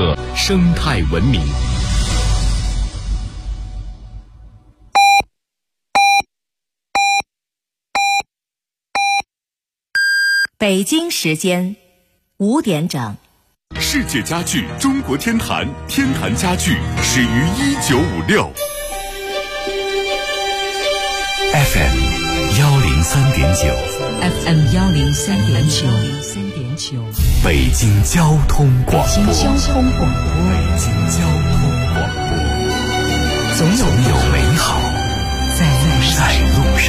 摄生态文明。 北京时间5点整。 世界家具中国天坛，天坛家具始于1956。 FM 103.9 FM 103.9， 北京交通广播。 北京交通广播，总有美好在路上。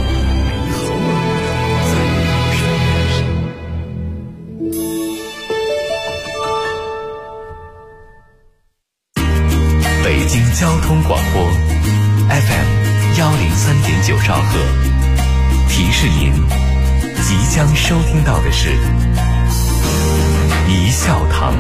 北京交通广播 FM 103.9兆赫，提示您即将收听到的是一笑堂。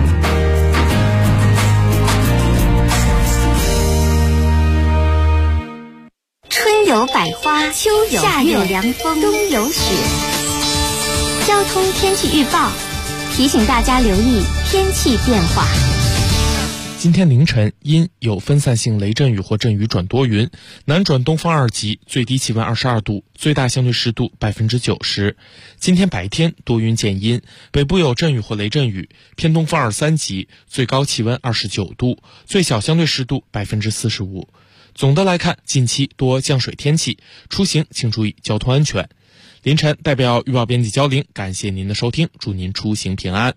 春有百花，秋有夏有凉风，冬有雪。交通天气预报提醒大家留意天气变化。 今天凌晨阴，有分散性雷阵雨或阵雨转多云，南转东风2级，最低气温22度，最大相对湿度90%。今天白天多云见阴，北部有阵雨或雷阵雨，偏东风2、3级，最高气温29度，最小相对湿度45%。总的来看，近期多降水天气，出行请注意交通安全。凌晨代表预报编辑焦玲，感谢您的收听，祝您出行平安。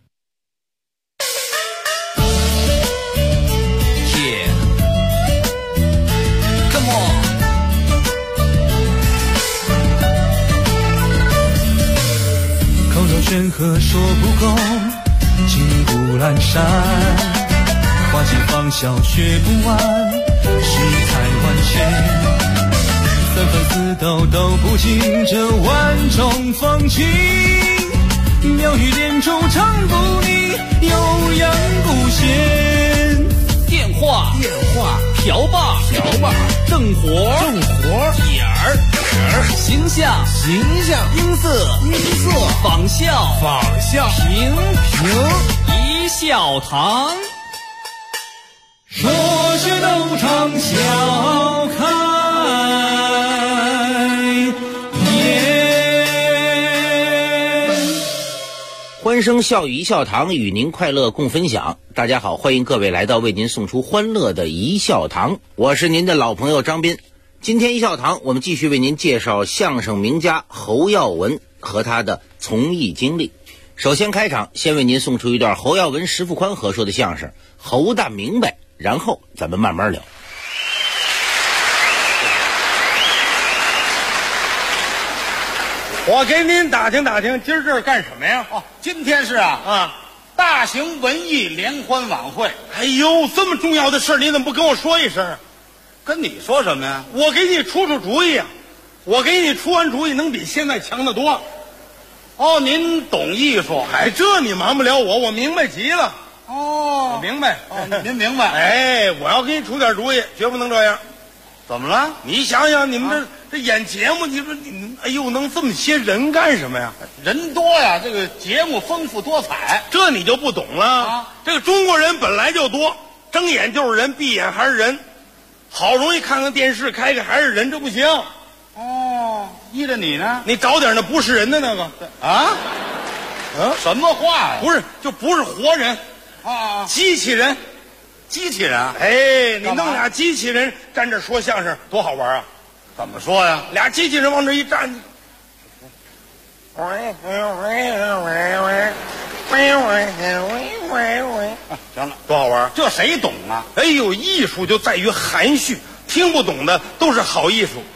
口若悬河说不够，金谷阑珊，花季芳笑学不完，世态万千，纷纷似斗斗不尽这万种风情，妙语连珠唱不腻，悠扬不歇。 电话瓢把正活点儿形象音色仿效评一笑堂， 说学逗唱笑开颜。 欢声笑语一笑堂，与您快乐共分享。大家好，欢迎各位来到为您送出欢乐的一笑堂，我是您的老朋友张斌。今天一笑堂我们继续为您介绍相声名家侯耀文和他的从艺经历。首先开场，先为您送出一段侯耀文、石富宽合说的相声《侯大明白》，然后咱们慢慢聊。 我给您打听打听，今儿这是干什么呀？ 今天是大型文艺联欢晚会。 哎呦，这么重要的事你怎么不跟我说一声？ 跟你说什么呀？ 我给你出出主意啊！我给你出完主意，能比现在强得多。 哦，您懂艺术？ 哎，这你瞒不了我，我明白极了。 哦， 我明白。 您明白？ 哎，我要给你出点主意，绝不能这样。 怎么了？ 你想想，你们这演节目，你说你哎呦，能这么些人干什么呀？ 人多呀，这个节目丰富多彩。 这你就不懂了。这个中国人本来就多，睁眼就是人，闭眼还是人。好容易看看电视，开开还是人，这不行。 哦，依着你呢？ 你找点那不是人的那个什么话呀？ 不是，就不是活人机器人。 机器人？ 哎，你弄俩机器人站这说相声，多好玩啊！ 怎么说呀？ 俩机器人往这一站， 行了， 多好玩！ 这谁懂啊？ 哎呦，艺术就在于含蓄，听不懂的都是好艺术。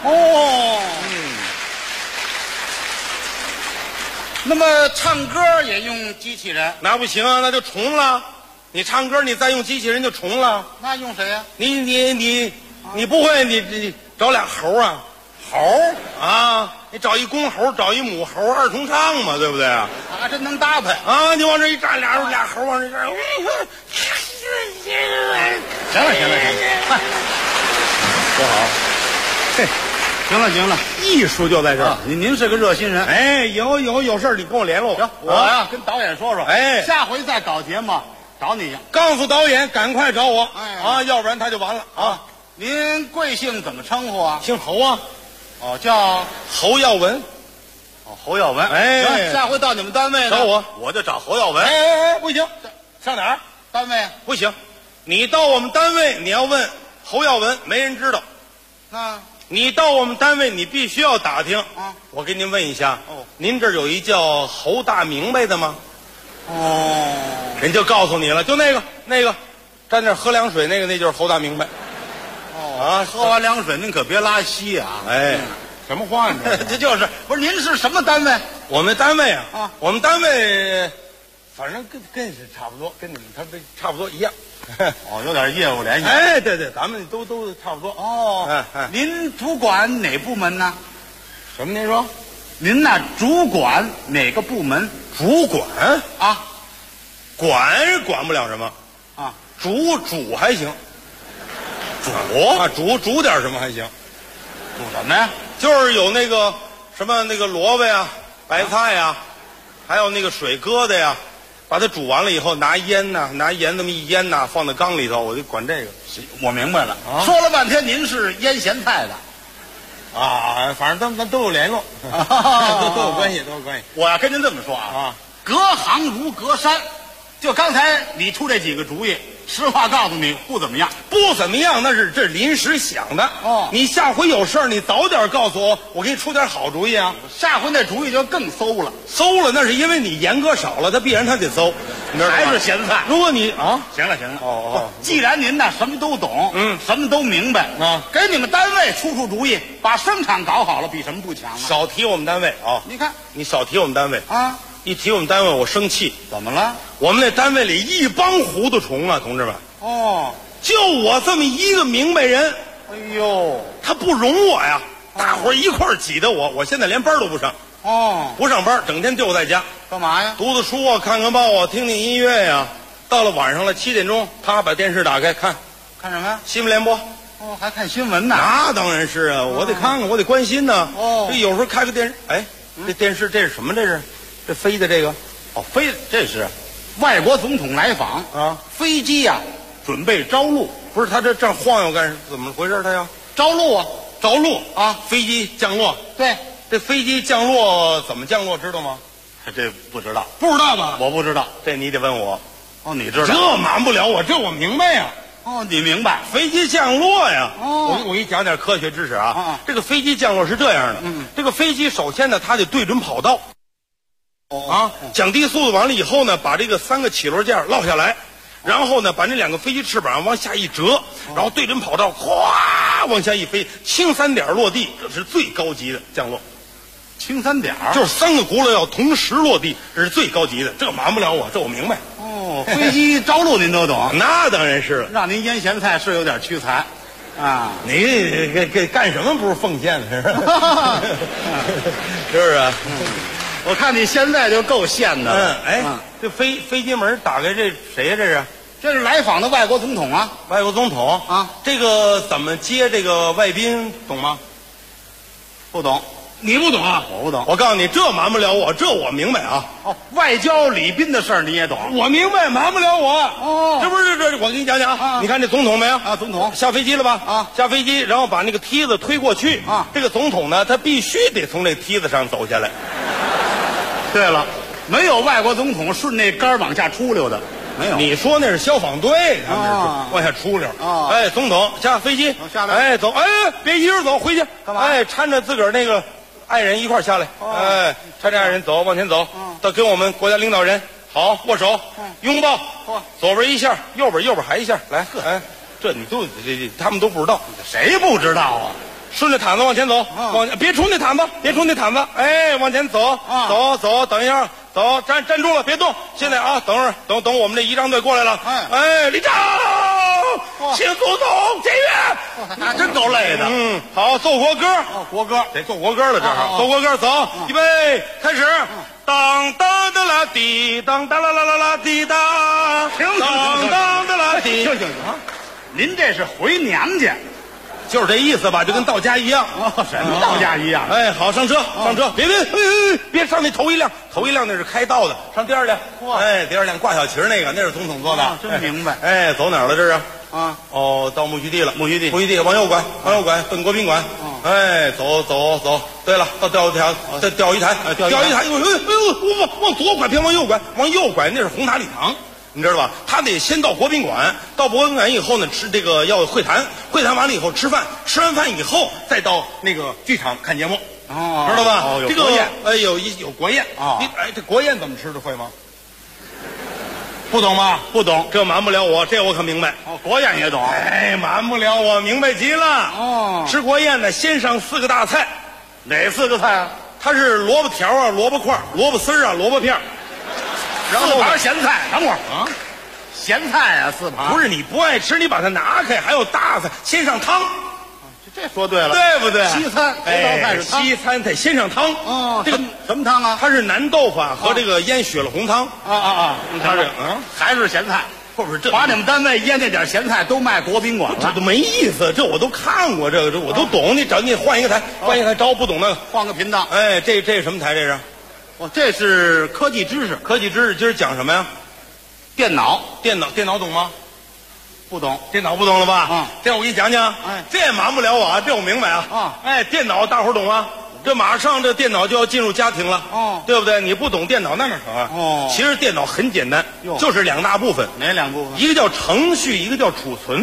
那么唱歌也用机器人？ 那不行啊，那就重了。你唱歌，你再用机器人就重了。 那用谁呀？ 你不会，你找俩猴啊？ 猴啊？你找一公猴，找一母猴，二重唱嘛，对不对啊？ 真能搭配啊！你往这一站，俩猴往这一站。 行了， 多好！ 嘿，行了， 艺术就在这儿。 您是个热心人。 哎，有事你跟我联络。 行，我呀跟导演说说。 哎， 下回再搞节目， 找你去。 告诉导演赶快找我， 哎啊，要不然他就完了啊。 您贵姓怎么称呼啊？ 姓侯啊， 哦，叫侯耀文。 哦侯耀文。 哎行，下回到你们单位呢找我， 我就找侯耀文。 哎，不行，上哪儿？ 单位不行，你到我们单位，你要问侯耀文，没人知道。 那你到我们单位，你必须要打听啊。 我给您问一下， 哦， 您这儿有一叫侯大明白的吗？ 哦， 人就告诉你了，就那个站那儿喝凉水那就是侯大明白。啊， 喝完凉水您可别拉稀啊！ 哎，什么话你这？ 这就是不是您是什么单位？ 我们单位啊， 啊， 我们单位反正跟是差不多，跟你们他们差不多一样。 哦，有点业务联系。 哎，对对，咱们都差不多。 哦，您主管哪部门呢？ 什么？您说？ 您呐，主管哪个部门？ 主管啊， 管不了什么啊， 煮还行。煮点什么还行？ 煮什么呀？ 就是有那个什么那个萝卜呀、白菜呀，还有那个水疙瘩呀，把它煮完了以后，拿盐这么一腌呐，放在缸里头，我就管这个。 我明白了。 啊， 说了半天您是腌咸菜的啊，反正咱都有联络，都有关系，都有关系。 我要跟您这么说啊，隔行如隔山。就刚才你出这几个主意，实话告诉你，不怎么样。 不怎么样，这是临时想的。 哦， 你下回有事儿，你早点告诉我，我给你出点好主意啊。 下回那主意就更馊了。 馊了，那是因为你严格少了，他必然他得馊。你知道吗？ 还是咸菜。 如果你啊， 行了。 哦， 既然您呢什么都懂，什么都明白啊， 给你们单位出主意，把生产搞好了，比什么不强啊？ 少提我们单位啊！ 你看， 你少提我们单位啊！ 一提我们单位，我生气。 怎么了？ 我们那单位里一帮糊涂虫啊，同志们！ 哦， 就我这么一个明白人， 哎呦， 他不容我呀！大伙儿一块儿挤得我现在连班都不上。 哦， 不上班，整天就在家干嘛呀？ 读读书啊，看看报啊，听听音乐呀。到了晚上了7点钟，他把电视打开看什么呀？ 新闻联播。 哦，还看新闻呢？ 那当然是啊，我得看看，我得关心呢。 哦， 这有时候开个电视，哎，这电视这是什么？这飞的这个。 哦，这是外国总统来访啊， 飞机呀，准备着陆。 不是他这正晃悠干怎么回事？他要着陆啊， 着陆啊，飞机降落。 对， 这飞机降落怎么降落知道吗？ 这不知道， 不知道吧？ 我不知道， 这你得问我。 哦，你知道？ 这瞒不了我，这我明白呀。 哦，你明白？ 飞机降落呀！ 哦， 我给你讲点科学知识啊。这个飞机降落是这样的。这个飞机首先呢，它得对准跑道。降低速度完了以后呢，把这个3个起落件落下来，然后呢，把那2个飞机翅膀往下一折，然后对准跑道，咵往下一飞，轻3点落地，这是最高级的降落。 轻3点就是3个轱辘要同时落地，这是最高级的。这瞒不了我，这我明白。 哦，飞机着陆您都懂？ 那当然是了。 让您腌咸菜是有点屈才，啊！ 你给干什么不是奉献的？是不是啊？ 我看你现在就够现的了。 这飞机门打开，这谁呀？ 这是来访的外国总统啊！ 外国总统啊！ 这个怎么接这个外宾，懂吗？ 不懂。 你不懂啊？ 我不懂。 我告诉你，这瞒不了我，这我明白啊。 哦，外交礼宾的事儿你也懂？ 我明白，瞒不了我。 哦， 这不是这，我给你讲讲啊。你看这总统没有？ 啊，总统下飞机了吧？ 啊， 下飞机，然后把那个梯子推过去。 啊， 这个总统呢，他必须得从这梯子上走下来。 对了，没有外国总统顺那杆往下出溜的，没有。 你说那是消防队，他们是往下出溜。 啊， 哎，总统下飞机， 下来。 哎，走，哎，别一人走，回去干嘛？ 哎，搀着自个儿那个爱人一块下来。哎，搀着爱人走，往前走，到跟我们国家领导人好握手，拥抱。左边一下，右边还一下，来，哎，这你都他们都不知道， 谁不知道啊？ 顺着毯子往前走，别冲那毯子，哎，往前走，走，等一下，走，站住了，别动。现在啊，等我们这仪仗队过来了，哎，立正，请总统检阅。 那真够累的。 好，奏国歌。 国歌得奏国歌了，这儿奏国歌，走，预备，开始。当当的啦滴，当当啦啦啦啦滴当，当当的啦滴。 行啊，您这是回娘家。 就是这意思吧，就跟到家一样。 什么到家一样？ 哎，好，上车，上车，别上那头一辆那是开道的，上第二辆。哎，第二辆挂小旗那个，那是总统坐的。 真明白。 哎，走哪儿了这是？ 啊， 哦，到木樨地了。 木樨地， 往右拐，奔国宾馆。哎，走。对了，到钓鱼台，钓鱼台。往左拐，别往右拐，往右拐那是红塔礼堂。你知道吧？他得先到国宾馆，到国宾馆以后呢，吃这个要会谈，会谈完了以后吃饭，吃完饭以后再到那个剧场看节目，知道吧？ 有国宴， 有国宴啊！这国宴怎么吃的会吗？ 不懂吗？不懂， 这瞒不了我，这我可明白。 国宴也懂。 哎，瞒不了我，明白极了。吃国宴呢，先上4个大菜， 哪4个菜啊？ 它是萝卜条啊，萝卜块，萝卜丝啊，萝卜片。 然后4盘咸菜，等会儿啊，咸菜啊，4盘。 不是你不爱吃，你把它拿开，还有大菜，先上汤。 这说对了， 对不对？ 西餐，头道菜是汤。 西餐得先上汤。这个什么汤啊？ 它是南豆腐和这个腌血了红汤。 它是还是咸菜。 不是这把你们单位腌那点咸菜都卖国宾馆了， 这都没意思。这我都看过，这我都懂。你换一个台，找不懂那个， 换个频道。 哎，这是什么台？这是？ 这是科技知识。 今儿讲什么呀？ 电脑懂吗？ 不懂。 电脑不懂了吧？这我给你讲讲。这也瞒不了我，这我明白啊。电脑大伙儿懂啊。这马上这电脑就要进入家庭了，对不对？你不懂电脑那哪成啊？其实电脑很简单，就是2大部分。 哪2部分？ 一个叫程序，一个叫储存。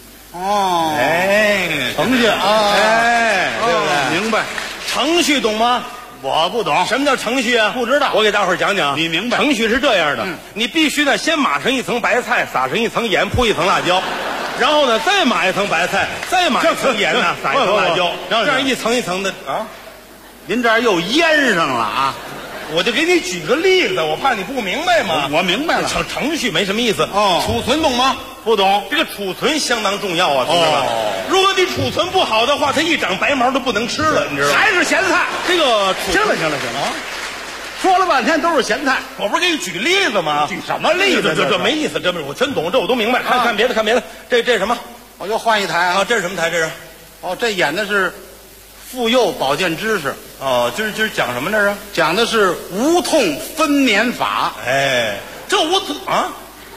程序啊， 对不对？ 明白。 程序懂吗？ 我不懂。 什么叫程序啊？ 不知道。 我给大伙儿讲讲。 你明白？ 程序是这样的，你必须呢先码上一层白菜，撒上一层盐，铺一层辣椒，然后呢再码一层白菜，再码一层盐呢，撒一层辣椒，这样一层一层的啊。 您这儿又腌上了啊！ 我就给你举个例子，我怕你不明白嘛。 我明白了。 程序没什么意思。储存懂吗？ 不懂。 这个储存相当重要啊，同志们。如果你储存不好的话，它一长白毛都不能吃了，你知道吗？ 还是咸菜。 这个行了，说了半天都是咸菜， 我不是给你举例子吗？ 举什么例子？ 这没意思，这我真懂，这我都明白。看别的，这是什么？ 我又换一台啊！ 这是什么台？这是？ 这演的是妇幼保健知识。 今儿讲什么？这是讲的是无痛分娩法。 这无痛啊？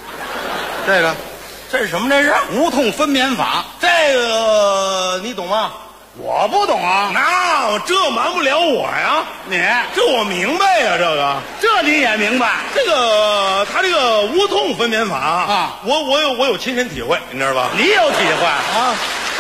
这是什么？这是无痛分娩法。 这个你懂吗？ 我不懂啊。 那这瞒不了我呀。这我明白呀。 这你也明白？ 他这个无痛分娩法啊，我有亲身体会，你知道吧？ 你有体会啊？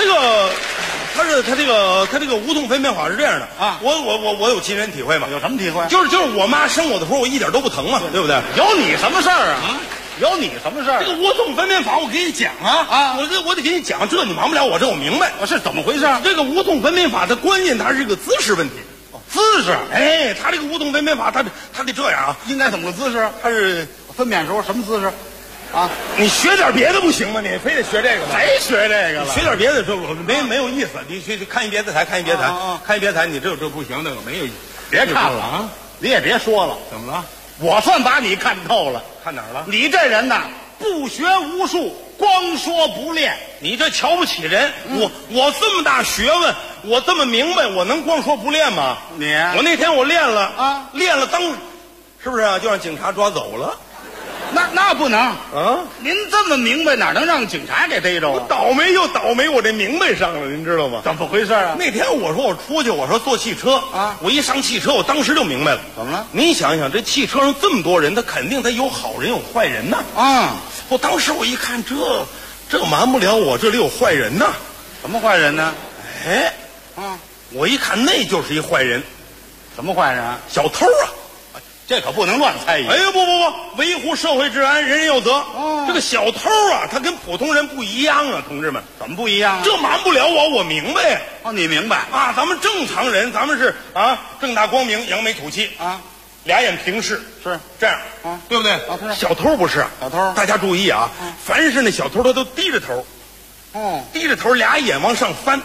他这个无痛分娩法是这样的啊，我有亲身体会嘛。 有什么体会？ 就是我妈生我的时候，我一点都不疼嘛，对不对？ 有你什么事儿啊？有你什么事儿？ 这个无痛分娩法我给你讲啊！我得给你讲，这你瞒不了我，这我明白。 是怎么回事？ 这个无痛分娩法的关键，它是个姿势问题。 姿势？ 他这个无痛分娩法，他得这样啊。 应该怎么个姿势？他是分娩时候什么姿势？啊， 你学点别的不行吗？你非得学这个吗？ 谁学这个了？ 学点别的，这没有意思。你去看一别的台，看一别的台，你这不行，那个没有意思。 别看了啊！你也别说了。 怎么了？ 我算把你看透了。 看哪儿了？ 你这人呐，不学无术，光说不练。 你这瞧不起人。我这么大学问，我这么明白，我能光说不练吗？我那天我练了啊，练了是不是就让警察抓走了？ 那不能啊！您这么明白，哪能让警察给逮着啊？ 我倒霉就倒霉，我这明白上了，您知道吗？ 怎么回事啊？ 那天我说我出去，我说坐汽车啊，我一上汽车，我当时就明白了。 怎么了？ 您想想，这汽车上这么多人，他肯定他有好人有坏人呐。我当时我一看，这瞒不了我，这里有坏人呐。 什么坏人呢？ 我一看那就是一坏人。 什么坏人？ 小偷啊！ 这可不能乱猜疑。 不，维护社会治安，人人有责。这个小偷啊，他跟普通人不一样啊，同志们。 怎么不一样啊？ 这瞒不了我明白。 你明白啊？咱们正常人，咱们是啊，正大光明，扬眉吐气啊，俩眼平视， 是这样啊，对不对？小偷不是。 小偷， 大家注意啊，凡是那小偷，他都低着头。低着头，俩眼往上翻。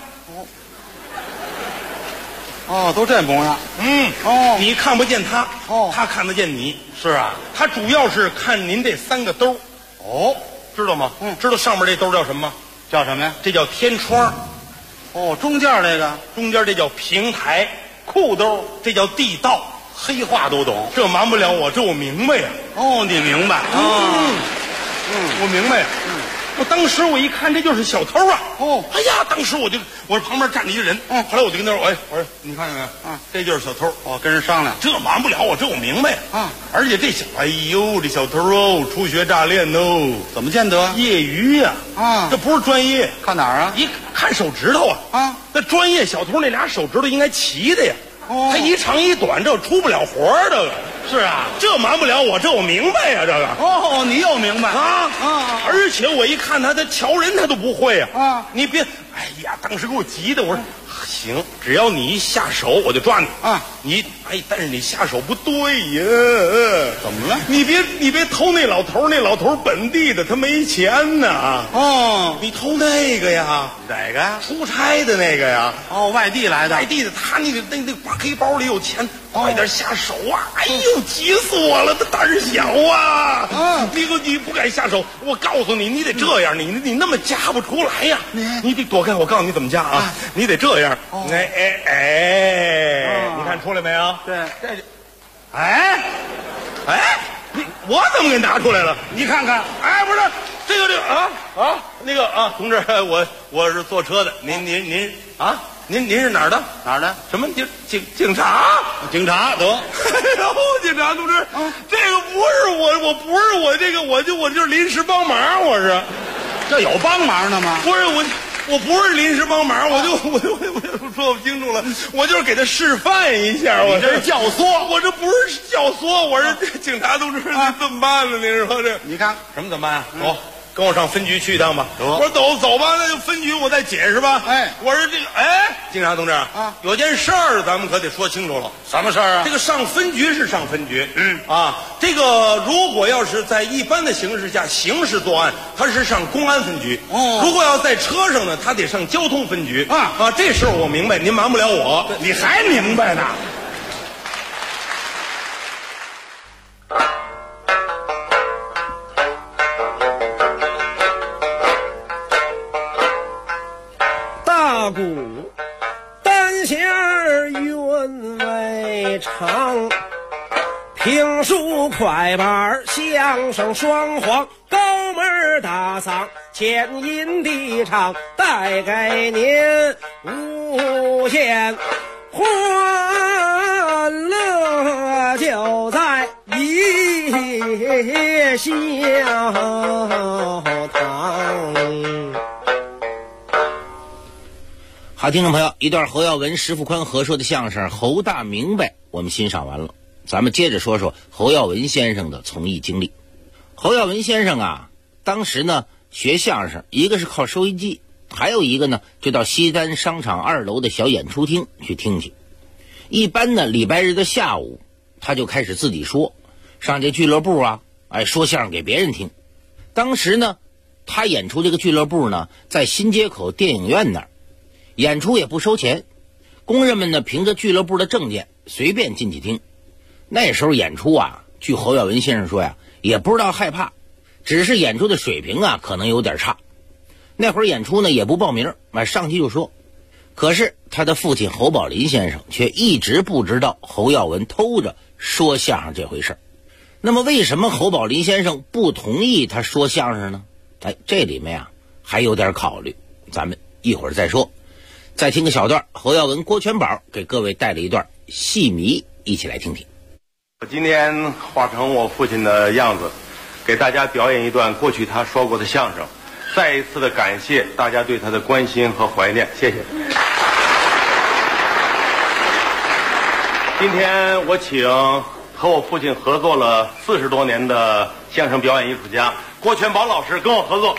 都这模样。 你看不见他，他看得见你。 是啊， 他主要是看您这3个兜。知道吗？知道上面这兜叫什么吗？ 叫什么呀？ 这叫天窗。 哦，中间这个， 中间这叫平台，裤兜这叫地道。 黑话都懂， 这瞒不了我，这我明白呀。 哦，你明白？ 我明白呀。我当时我一看，这就是小偷啊！ 哦， 哎呀，当时我旁边站着一个人，后来我就跟他说，我说你看见没有？这就是小偷。 哦，跟人商量， 这瞒不了我，这我明白啊。而且这哎呦，这小偷哦，初学乍练哦， 怎么见得？ 业余呀！这不是专业。 看哪儿啊？ 一看手指头啊！那专业小偷那俩手指头应该齐的呀。他一长一短，这出不了活儿，这个是啊， 这瞒不了我，这我明白呀，这个哦，你又明白而且我一看他瞧人他都不会你别，哎呀，当时给我急的，我说行，只要你一下手，我就抓你但是你下手不对呀， 怎么了？ 你别偷那老头，那老头本地的，他没钱呢你偷那个呀？ 哪个呀？ 出差的那个呀？ 哦，外地来的， 外地的，他那挂黑包里有钱，快点下手啊！哎呦，急死我了，他胆儿小啊！你不敢下手，我告诉你，你得这样，你那么夹不出来呀！你得躲开，我告诉你怎么夹啊！你得这样，你看出来没有？ 对， 我怎么给拿出来了？ 你看看， 不是这个那个同志，我是坐车的，您是哪儿的？ 哪儿的？ 什么警察？ 警察得。 警察同志，这个不是我不是我这个，我就是临时帮忙，我是。 这有帮忙的吗？ 不是我不是临时帮忙，我就说不清楚了，我就是给他示范一下。 你这是教唆， 我这不是教唆，我是警察同志，怎么办呢？您说这？ 你看什么怎么办啊？走。跟我上分局去一趟吧。我说走吧，那就分局我再解释吧。我说这个，警察同志有件事儿咱们可得说清楚了。 什么事儿啊？ 这个上分局是上分局，这个如果要是在一般的形势下刑事作案，他是上公安分局。如果要在车上呢，他得上交通分局。这事儿我明白，您瞒不了我。 你还明白呢？ 大鼓单弦韵味长，评书快板相声双簧，高门大嗓前音低唱，带给您无限欢乐，就在一笑堂。 好，听众朋友，一段侯耀文、石富宽合说的相声《侯大明白》我们欣赏完了，咱们接着说说侯耀文先生的从艺经历。侯耀文先生当时呢学相声，一个是靠收音机，还有一个呢就到西单商场2楼的小演出厅去听去。一般呢礼拜日的下午，他就开始自己说，上这俱乐部说相声给别人听。当时呢他演出这个俱乐部呢在新街口电影院那儿，演出也不收钱，工人们呢凭着俱乐部的证件随便进去听。那时候演出据侯耀文先生说也不知道害怕，只是演出的水平可能有点差。那会儿演出呢也不报名，上去就说。可是他的父亲侯宝林先生却一直不知道侯耀文偷着说相声这回事。那么为什么侯宝林先生不同意他说相声呢？这里面还有点考虑，咱们一会儿再说。再听个小段，侯耀文、郭全宝给各位带了一段戏迷，一起来听听。 我今天化成我父亲的样子，给大家表演一段过去他说过的相声，再一次的感谢大家对他的关心和怀念，谢谢。今天我请和我父亲合作了40多年的相声表演艺术家郭全宝老师跟我合作。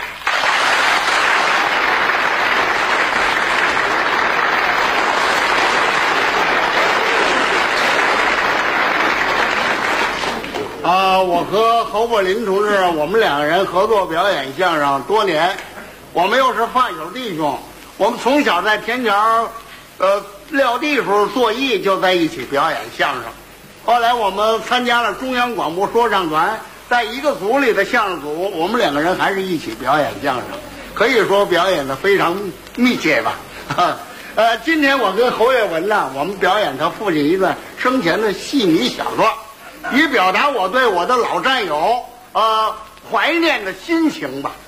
我和侯宝林同志，我们两个人合作表演相声多年，我们又是发小弟兄，我们从小在天桥撂地时候作艺就在一起表演相声。后来我们参加了中央广播说唱团，在一个组里的相声组，我们两个人还是一起表演相声，可以说表演的非常密切吧。 今天我跟侯月文呢，我们表演他父亲一段生前的戏迷小说，以表达我对我的老战友怀念的心情吧。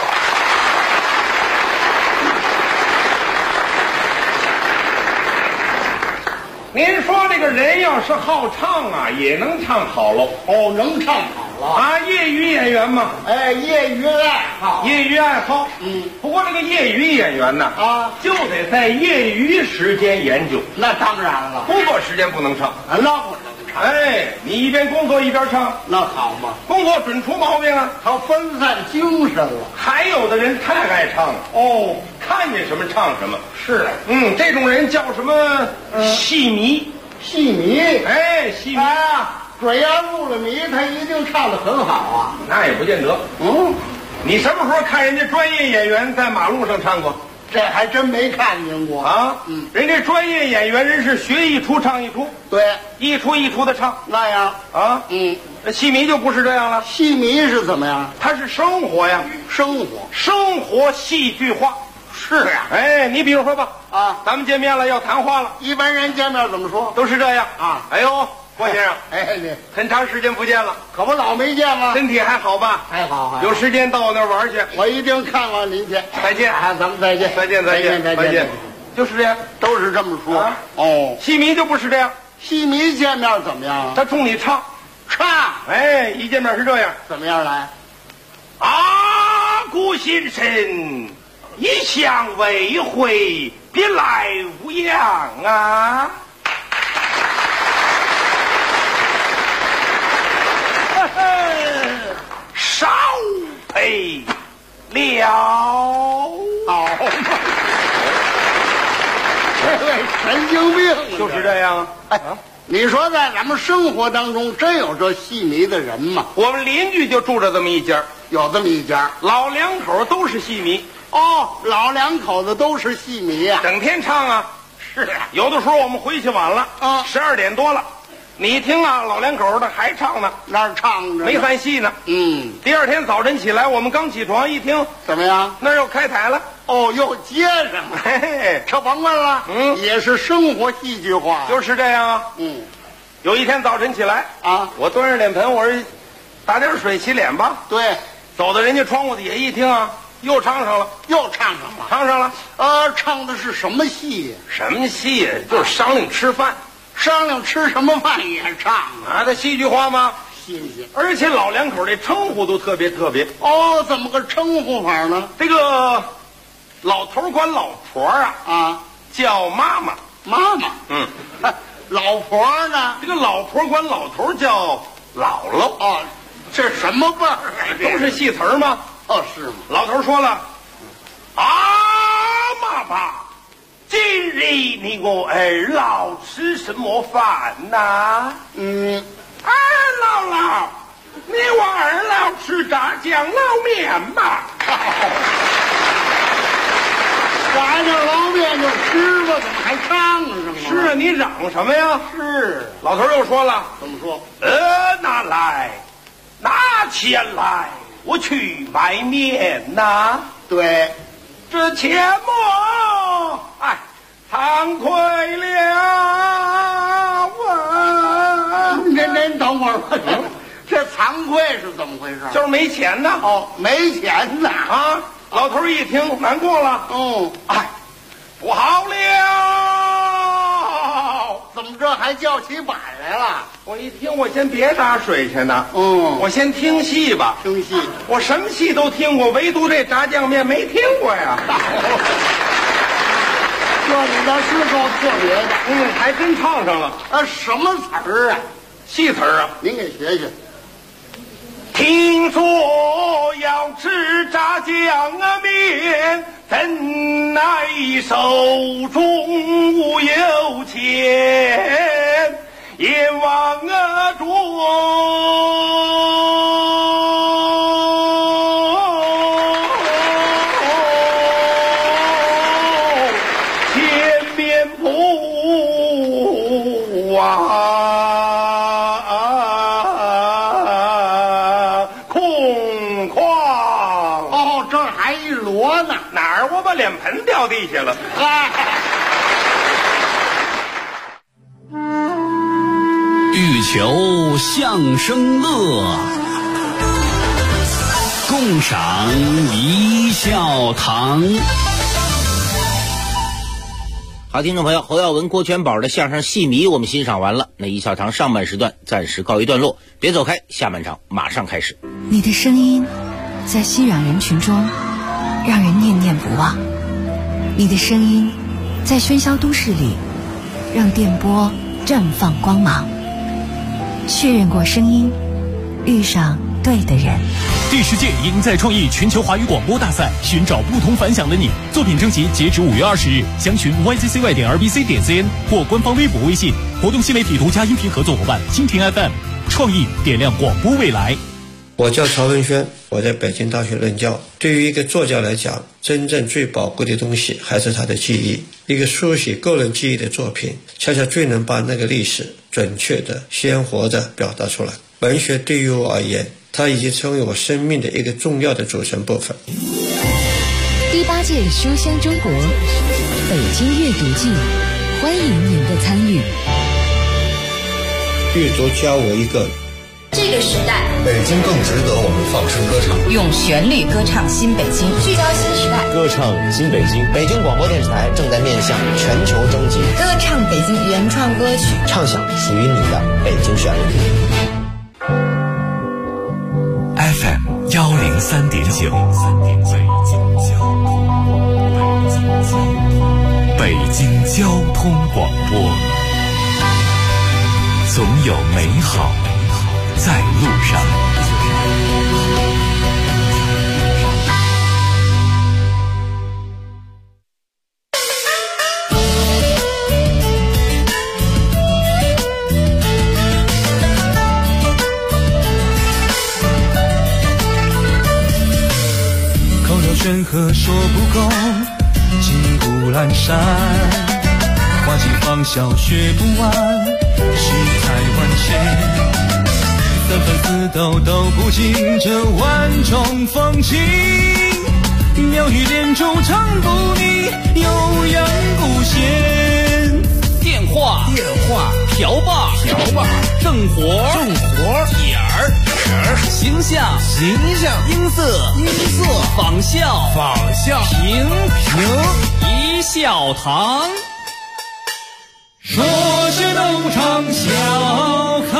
您说这个人要是好唱啊，也能唱好喽。 哦，能唱好了啊，业余演员嘛。 哎，业余爱好。 业余爱好。不过这个业余演员呢，就得在业余时间研究。 那当然了， 工作时间不能唱。 那不能唱。 哎，你一边工作一边唱， 那好嘛。 工作准出毛病啊， 他分散精神了。 还有的人太爱唱了。 哦， 看见什么唱什么。 是， 这种人叫什么？戏迷。 戏迷。 哎，戏迷啊，只要入了迷，他一定唱得很好啊。 那也不见得。你什么时候看人家专业演员在马路上唱过？ 这还真没看见过啊。人家专业演员人是学一出唱一出， 对， 一出一出的唱那样啊。戏迷就不是这样了。 戏迷是怎么样？ 他是生活呀，生活戏剧化。 是呀。 哎，你比如说吧，咱们见面了要谈话了， 一般人见面怎么说？ 都是这样啊。哎呦，郭先生， 你很长时间不见了， 可不老没见吗？ 身体还好吧？ 还好。 有时间到我那儿玩去， 我一定看望您去。 再见， 咱们再见， 再见，就是这样， 都是这么说。哦， 戏迷就不是这样， 戏迷见面怎么样？ 他冲你唱。哎，一见面是这样， 怎么样来？ 郭先生，一向未回，别来无恙啊！少赔了。 好，这位神经病就是这样啊！ 你说在咱们生活当中真有这戏迷的人吗？ 我们邻居就住着这么一家， 有这么一家， 老两口都是戏迷。 老两口子都是戏迷啊， 整天唱啊。 是啊， 有的时候我们回去晚了，12点多了，你听啊，老两口的还唱呢， 那儿唱着没散戏呢。第二天早晨起来，我们刚起床一听， 怎么样？ 那儿又开台了。 又接上了。 嘿嘿， 这甭问了，也是生活戏剧化， 就是这样啊。有一天早晨起来我端着脸盆，我说打点水洗脸吧。 对， 走到人家窗户底下一听啊，又唱上了。 唱的是什么戏呀？ 什么戏呀？就是商量吃饭， 商量吃什么饭也唱啊？这戏剧化吗？ 新鲜。 而且老两口这称呼都特别。 怎么个称呼法呢？ 这个老头管老婆叫妈妈。 老婆呢？ 这个老婆管老头叫姥姥。 这什么辈儿？ 都是戏词儿吗？ 是吗？ 老头说了，妈妈，今日你我二老吃什么饭呐？姥姥，你我二老吃炸酱捞面吧。 炸酱捞面就吃吧，怎么还唱什么？ 是啊，你嚷什么呀？ 是。 老头又说了， 怎么说？ 拿钱来，我去买面呐。 对， 这切莫，惭愧了我。 您等会儿吧，这惭愧是怎么回事？ 就是没钱呢。 没钱呢老头一听难过了。不好了， 怎么这还叫起板来了？ 我一听，我先别打水去呢。我先听戏吧。 听戏， 我什么戏都听过，唯独这炸酱面没听过呀。 这你那是够特别的。 还真唱上了。 什么词儿啊？ 戏词儿啊？ 您给学学。 听说要吃炸酱面，怎奈手中无有钱，眼望着前面铺空旷。 这儿还一摞呢。 哪儿？我把脸盆掉地下了。 欲求相声乐，共赏一笑堂。 好，听众朋友，侯耀文、郭全宝的相声《戏迷》我们欣赏完了，那一笑堂上半时段暂时告一段落，别走开，下半场马上开始。 你的声音在熙攘人群中让人念念不忘，你的声音在喧嚣都市里让电波绽放光芒。确认过声音，遇上对的人。 第10届赢在创意全球华语广播大赛，寻找不同凡响的你。作品征集截止5月20日，详询 yccy.rbc.cn 或官方微博微信。活动新媒体独家音频合作伙伴蜻蜓 FM， 创意点亮广播未来。 我叫曹文轩，我在北京大学任教。对于一个作家来讲，真正最宝贵的东西还是他的记忆。一个书写个人记忆的作品，恰恰最能把那个历史准确的、鲜活的表达出来。文学对于我而言，它已经成为我生命的一个重要的组成部分。 第8届书香中国北京阅读季，欢迎您的参与。 阅读教我一个这个时代， 北京更值得我们放声歌唱， 用旋律歌唱新北京，聚焦新时代， 歌唱新北京。北京广播电视台正在面向全球征集， 歌唱北京原创歌曲， 唱响属于你的北京旋律。 FM 103.9，北京交通广播，总有美好在路上。 山河说不够，金谷阑珊，花季芳香学不完，世态万千，三分四斗都不尽这万种风情，妙语连珠唱不腻，悠扬不闲。 电话瓢把正活点儿形象音色仿效平一笑堂， 说是东厂笑开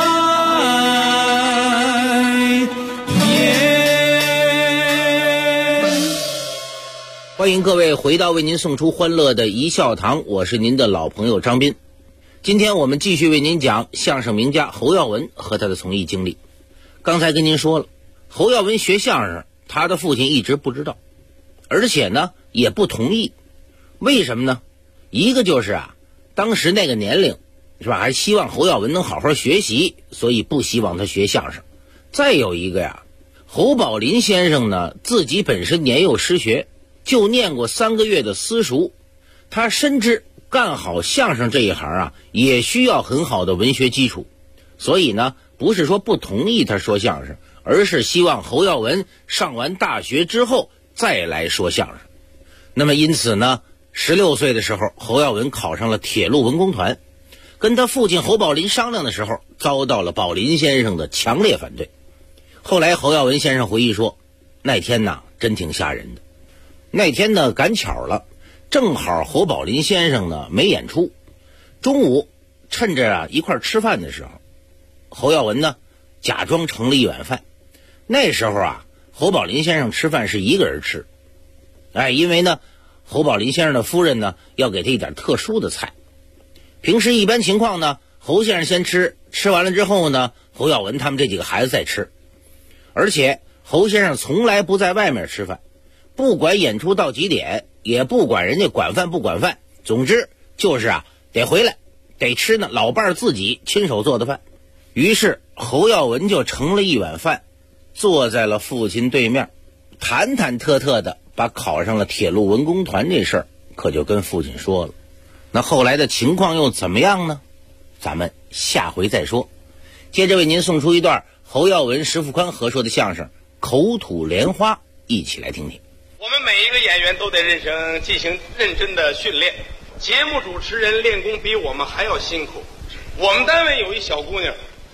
颜。 欢迎各位回到为您送出欢乐的一笑堂，我是您的老朋友张斌。今天我们继续为您讲相声名家侯耀文和他的从艺经历。刚才跟您说了，侯耀文学相声，他的父亲一直不知道，而且呢也不同意。为什么呢？一个就是当时那个年龄是吧，还希望侯耀文能好好学习，所以不希望他学相声。再有一个侯宝林先生呢自己本身年幼失学，就念过3个月的私塾，他深知干好相声这一行也需要很好的文学基础，所以呢不是说不同意他说相声，而是希望侯耀文上完大学之后再来说相声。那么因此呢，16岁的时候，侯耀文考上了铁路文工团，跟他父亲侯宝林商量的时候，遭到了宝林先生的强烈反对。后来侯耀文先生回忆说，那天真挺吓人的。那天呢赶巧了，正好侯宝林先生呢没演出，中午趁着一块吃饭的时候，侯耀文呢假装盛了一碗饭。那时候侯宝林先生吃饭是一个人吃，因为呢侯宝林先生的夫人呢要给他一点特殊的菜。平时一般情况呢，侯先生先吃，吃完了之后呢，侯耀文他们这几个孩子再吃。而且侯先生从来不在外面吃饭，不管演出到几点，也不管人家管饭不管饭，总之就是得回来，得吃呢老伴儿自己亲手做的饭。于是侯耀文就盛了一碗饭，坐在了父亲对面，忐忐忑忑的把考上了铁路文工团这事儿可就跟父亲说了。那后来的情况又怎么样呢？咱们下回再说。接着为您送出一段侯耀文、石富宽合说的相声《口吐莲花》，一起来听听。 我们每一个演员都得进行认真的训练，节目主持人练功比我们还要辛苦。我们单位有一小姑娘，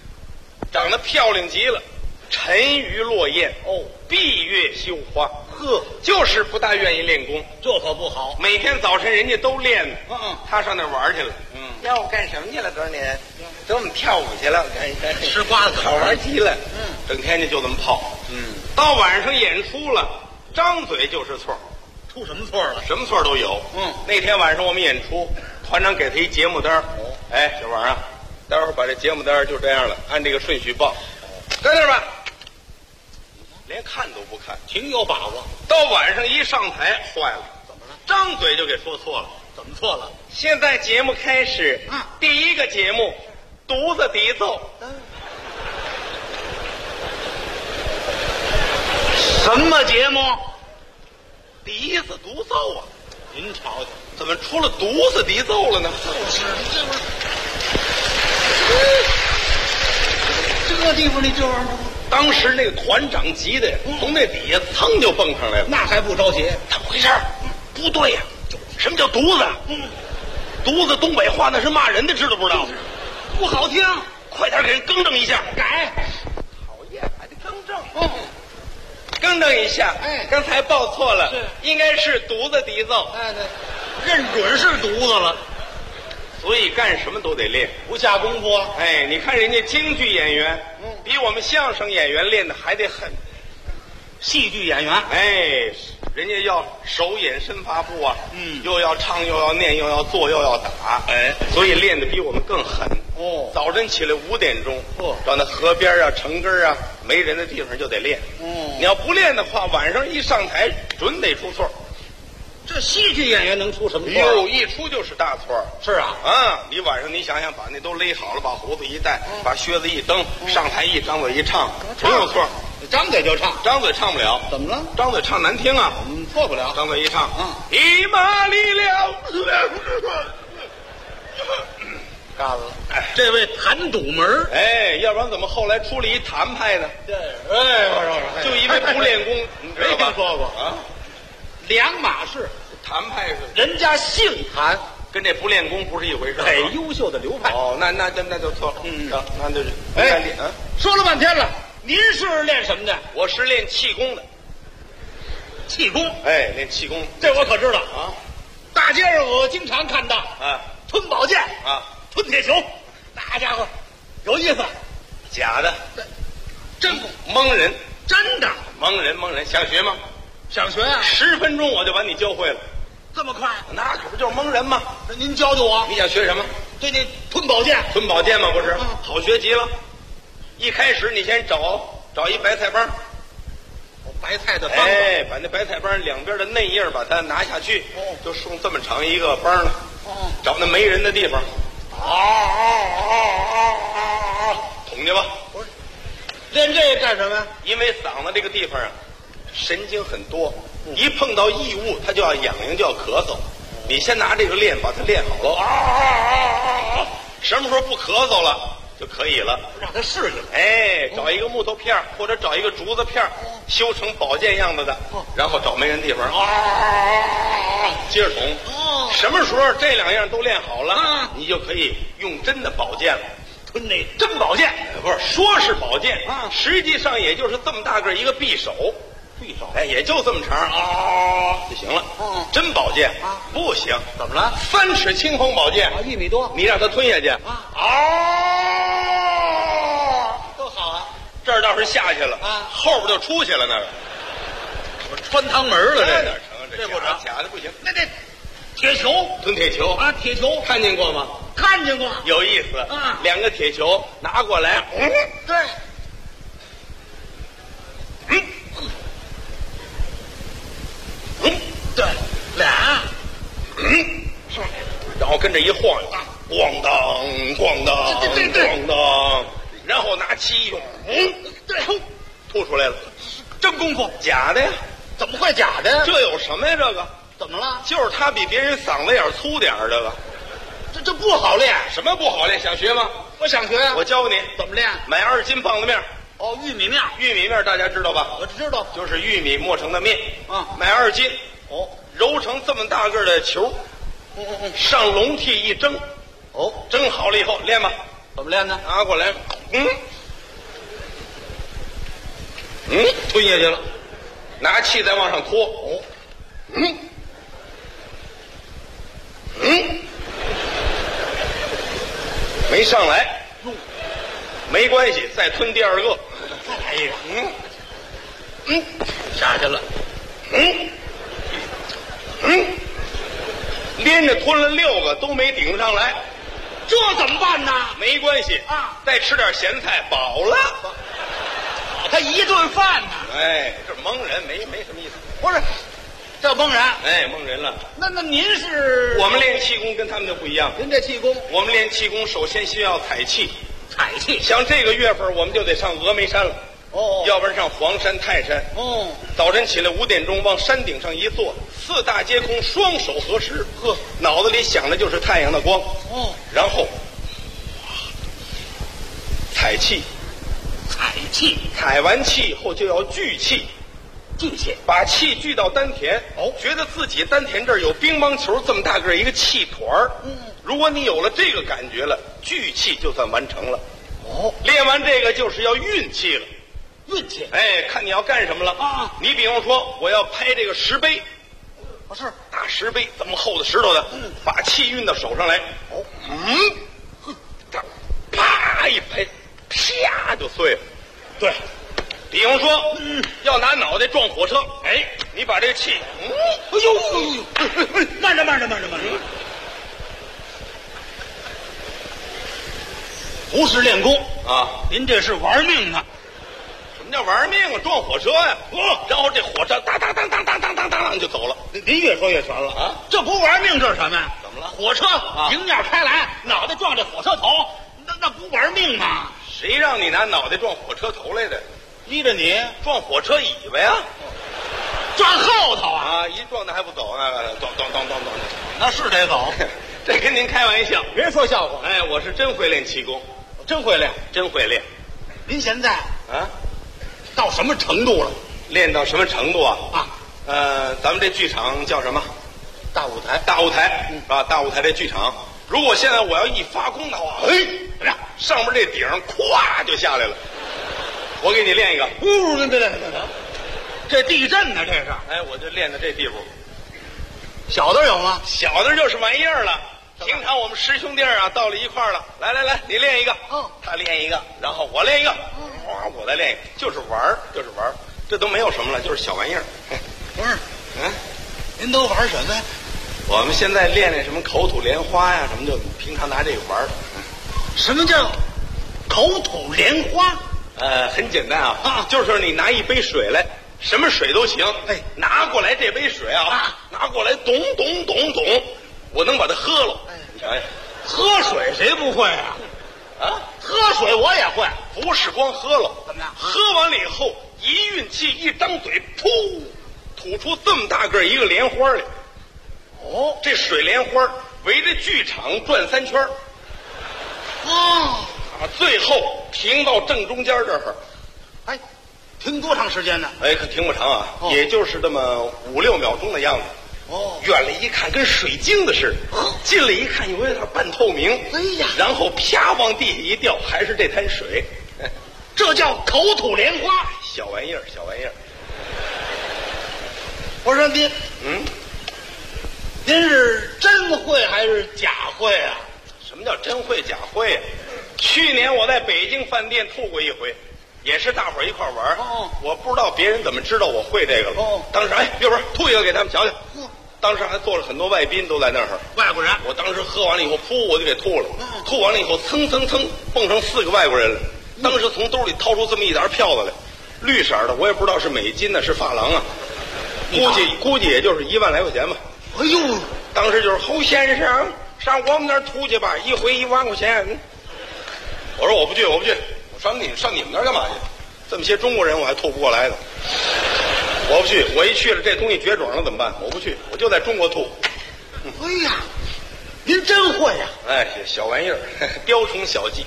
长得漂亮极了，沉鱼落雁哦，闭月羞花。呵，就是不大愿意练功， 这可不好。 每天早晨人家都练呢，他上那玩去了。要我干什么去了？多少年，给我们跳舞去了， 吃瓜子好玩极了。整天就这么泡。到晚上演出了，张嘴就是错。 出什么错了？ 什么错都有。那天晚上我们演出，团长给他一节目单。哎，小王啊，待会儿把这节目单就这样了，按这个顺序报。在那儿吧。连看都不看， 挺有把握。 到晚上一上台，坏了，怎么了？张嘴就给说错了。 怎么错了？ 现在节目开始，第一个节目，犊子笛奏。 什么节目？ 笛子独奏啊！ 您瞧瞧， 怎么出了犊子笛奏了呢？ 就是这不是，这地方你这玩意儿。 当时那个团长急的从那底下噌就蹦上来了， 那还不着急？ 怎么回事？不对呀！什么叫犊子？犊子东北话那是骂人的，知道不知道？ 不好听， 快点给人更正一下。 改。 讨厌，还得更正。更正一下。 哎， 刚才报错了，应该是犊子笛奏。 哎，对，认准是犊子了。 所以干什么都得练， 不下功夫。 哎，你看人家京剧演员，比我们相声演员练的还得狠。 戏剧演员， 哎，人家要手眼身法步啊，又要唱又要念又要做又要打，哎，所以练的比我们更狠。 哦， 早晨起来5点钟，到那河边啊、城根啊没人的地方就得练。你要不练的话，晚上一上台准得出错。 这戏剧演员能出什么错？ 哟，一出就是大错。 是啊， 你晚上你想想，把那都勒好了，把胡子一戴，把靴子一蹬，上台一张嘴一唱，真有错。 张嘴就唱， 张嘴唱不了。 怎么了？ 张嘴唱难听啊， 错不了。 张嘴一唱，一马力量， 干了。这位弹堵门， 哎，要不然怎么后来出了一谭派呢？ 对，哎， 就因为不练功， 没听说过啊。两码事， 谭派是人家姓谭， 跟这不练功不是一回事。 很优秀的流派。 哦，那就错了。那就是哎，说了半天了，您是练什么的？ 我是练气功的。 气功？ 哎，练气功， 这我可知道啊。大街上我经常看到啊，吞宝剑啊，吞铁球，那家伙有意思。 假的， 真蒙人， 真的蒙人，想学吗？ 想学啊 ！10分钟我就把你教会了， 这么快？ 那可不就是蒙人吗？ 那您教教我。 你想学什么？ 对，那吞宝剑， 吞宝剑嘛，不是？好学极了。一开始你先找一白菜帮， 白菜的帮子， 哎，把那白菜帮两边的内叶把它拿下去，就剩这么长一个帮了。找那没人的地方，捅去吧。 不是，练这个干什么呀？ 因为嗓子这个地方啊，神经很多，一碰到异物，它就要痒痒，就要咳嗽。你先拿这个练，把它练好了，什么时候不咳嗽了就可以了， 让它适应。 哎，找一个木头片或者找一个竹子片修成宝剑样子的，然后找没人地方接着捅。什么时候这两样都练好了，你就可以用真的宝剑了。 吞那真宝剑， 不是说是宝剑，实际上也就是这么大个一个匕首。 匕首， 哎，也就这么长就行了。真宝剑不行， 怎么了 ？3尺青锋宝剑 1米多， 你让他吞下去多好啊！ 这儿倒是下去了后边就出去了，那个我穿堂门了，这哪成？这不成，假的不行。 那铁球， 吞铁球啊，铁球看见过吗？ 看见过， 有意思啊！2个铁球拿过来， 对。对，俩， 是，然后跟着一晃悠，咣当咣当咣当，然后拿气一用， 对， 吐出来了， 真功夫， 假的呀？ 怎么会假的呀？ 这有什么呀？这个怎么了？ 就是他比别人嗓子眼粗点儿，这个， 这不好练。 什么不好练？想学吗？ 我想学呀。 我教你怎么练。 买2斤棒子面。 哦，玉米面， 玉米面大家知道吧？ 我知道， 就是玉米磨成的面啊。 买2斤，揉成这么大个的球，上笼屉一蒸，蒸好了以后练吧。 怎么练呢？ 拿过来， 吞下去了，拿气再往上拖。没上来，没关系，再吞第二个， 再来一个， 下去了，连着吞了6个都没顶上来， 这怎么办呢？ 没关系啊， 再吃点咸菜，饱了。 他一顿饭呢？ 哎，这蒙人没什么意思。 不是，这蒙人？ 哎，蒙人了。 那您是？ 我们练气功跟他们就不一样。 您这气功？ 我们练气功首先需要采气。 采气？ 像这个月份我们就得上峨眉山了。要不然上黄山、泰山。早晨起来5点钟往山顶上一坐，4大皆空，双手合十，脑子里想的就是太阳的光。然后采气。 采气， 采完气后就要聚气， 聚气， 把气聚到丹田。觉得自己丹田这儿有乒乓球这么大个一个气团儿。如果你有了这个感觉了，聚气就算完成了。练完这个就是要运气了。 运气？ 哎，看你要干什么了啊？你比方说，我要拍这个石碑， 是大石碑，这么厚的石头的，把气运到手上来。啪一拍。啪就碎了。 对， 比方说，要拿脑袋撞火车，哎，你把这个气， 哎呦，慢着，不是练功啊， 您这是玩命呢。 什么叫玩命啊？撞火车呀！然后这火车当就走了。 您越说越全了啊！这不玩命，这是什么呀？ 怎么了？ 火车迎面开来，脑袋撞这火车头，那不玩命吗？ 谁让你拿脑袋撞火车头来的？ 依着你撞火车尾巴呀？ 撞后头啊！ 一撞他还不走啊？咚， 那是得走。 这跟您开玩笑， 别说笑话。 哎，我是真会练气功， 真会练。 您现在到什么程度了？ 练到什么程度啊？咱们这剧场叫什么？ 大舞台。 啊，大舞台这剧场。如果现在我要一发功的话，怎么样？上面这顶咵就下来了。我给你练一个。 对，这地震呢？这是。 哎，我就练到这地步。 小的有吗？ 小的就是玩意儿了。平常我们师兄弟啊到了一块儿了，来，你练一个，他练一个，然后我练一个，我再练一个，就是玩儿，这都没有什么了，就是小玩意儿。 不是，您都玩什么呀？ 我们现在练什么口吐莲花呀，什么就平常拿这个玩。 什么叫口吐莲花？ 很简单啊，就是你拿一杯水来，什么水都行，拿过来这杯水拿过来，咚，我能把它喝了。你瞧瞧， 喝水谁不会啊？喝水我也会， 不是光喝了， 怎么样？ 喝完了以后，一运气，一张嘴，噗，吐出这么大个一个莲花来。这水莲花围着剧场转3圈。最后停到正中间这儿。 停多长时间呢？ 可停不长啊，也就是这么5、6秒钟的样子。远了一看跟水晶的似的，近了一看有点半透明。然后啪往地下一掉，还是这滩水。 这叫口吐莲花。 小玩意儿。 我说您是真会还是假会啊？ 什么叫真会假会啊？去年我在北京饭店吐过一回，也是大伙儿一块玩。我不知道别人怎么知道我会这个了。当时别玩，吐一个给他们瞧瞧。当时还坐了很多外宾都在那儿， 外国人。 我当时喝完了以后，噗，我就给吐了。吐完了以后，蹭蹦上4个外国人来。当时从兜里掏出这么一沓票子来，绿色的，我也不知道是美金呢，是发廊啊。估计也就是1万来块钱吧。 哎呦， 当时就是侯先生上我们那儿吐去吧，一回1万块钱。我说我不去，我上你们那儿干嘛去？这么些中国人我还吐不过来呢。我不去，我一去了这东西绝种了怎么办？我不去，我就在中国吐。 哎呀，您真会呀！ 小玩意儿，雕虫小技。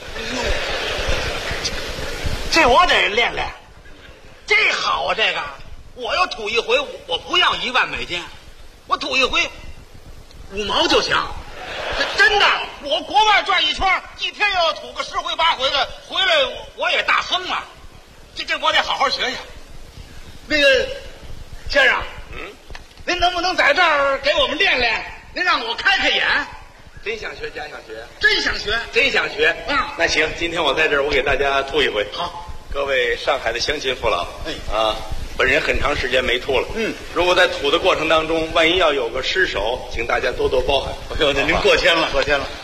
这我得练练，这好啊！这个我要吐一回，我不要1万美金，我吐一回5毛就行。真的，我国外转一圈，一天要吐个10回8回的，回来我也大亨了。 这我得好好学学。那个先生，您能不能在这儿给我们练练？您让我开开眼。 真想学，假想学？ 真想学， 真想学。那行，今天我在这儿，我给大家吐一回。 好， 各位上海的乡亲父老，本人很长时间没吐了。如果在吐的过程当中，万一要有个失手，请大家多多包涵。 您过谦了，过谦了。